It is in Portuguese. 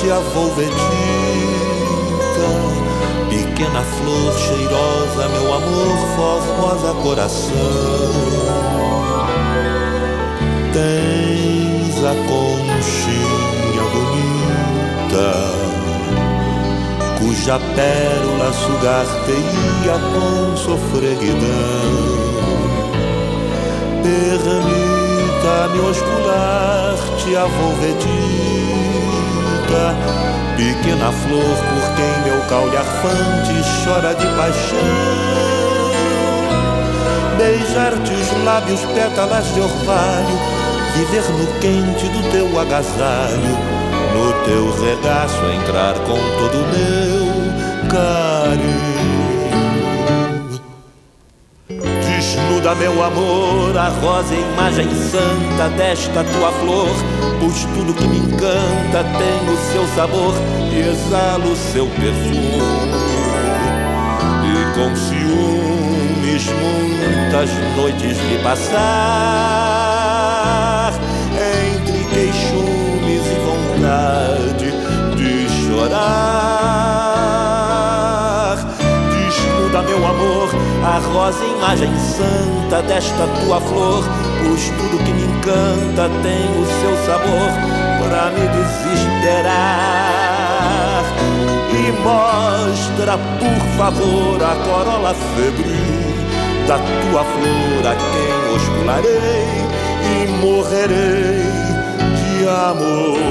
a volvedita, pequena flor cheirosa, meu amor, formosa coração. Tens a conchinha bonita, cuja pérola sugar-te-ia com sofreguidão. Permita-me oscular-te a volvedita, pequena flor por quem meu caule arfante chora de paixão. Beijar-te os lábios, pétalas de orvalho, viver no quente do teu agasalho, no teu regaço entrar com todo o meu carinho. Desnuda, meu amor, a rosa imagem santa desta tua flor, pois tudo que me encanta tem o seu sabor e exala o seu perfume. E com ciúmes muitas noites vi passar, entre queixumes e vontade de chorar. Desnuda, meu amor, a rosa imagem santa desta tua flor, pois tudo que me encanta tem o seu sabor pra me desesperar. E mostra, por favor, a corola febril da tua flor, a quem oscularei e morrerei de amor.